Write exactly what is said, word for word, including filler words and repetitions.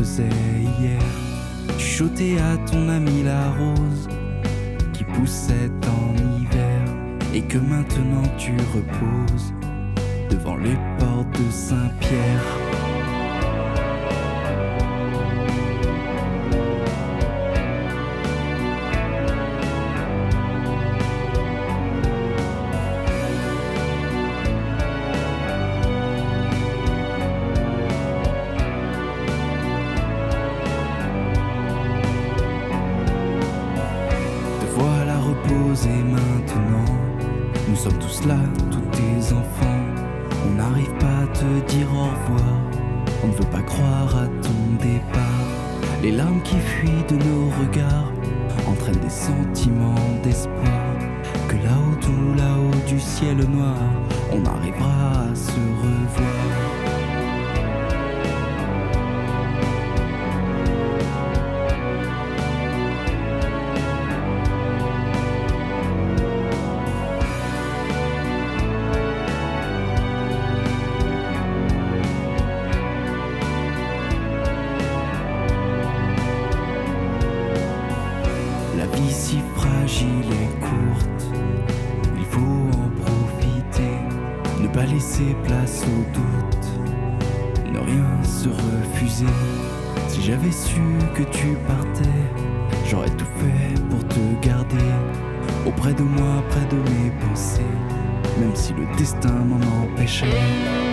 faisait hier. Tu chuchotais à ton ami la rose qui poussait en hiver, et que maintenant tu reposes devant les portes de Saint-Pierre. Voilà reposer maintenant. Nous sommes tous là, tous tes enfants. On n'arrive pas à te dire au revoir. On ne veut pas croire à ton départ. Les larmes qui fuient de nos regards entraînent des sentiments d'espoir. Que là-haut, tout là-haut du ciel noir, on arrivera à se revoir. La vie si fragile et courte, il faut en profiter, ne pas laisser place au doute, ne rien se refuser. Si j'avais su que tu partais, j'aurais tout fait pour te garder auprès de moi, près de mes pensées, même si le destin m'en empêchait.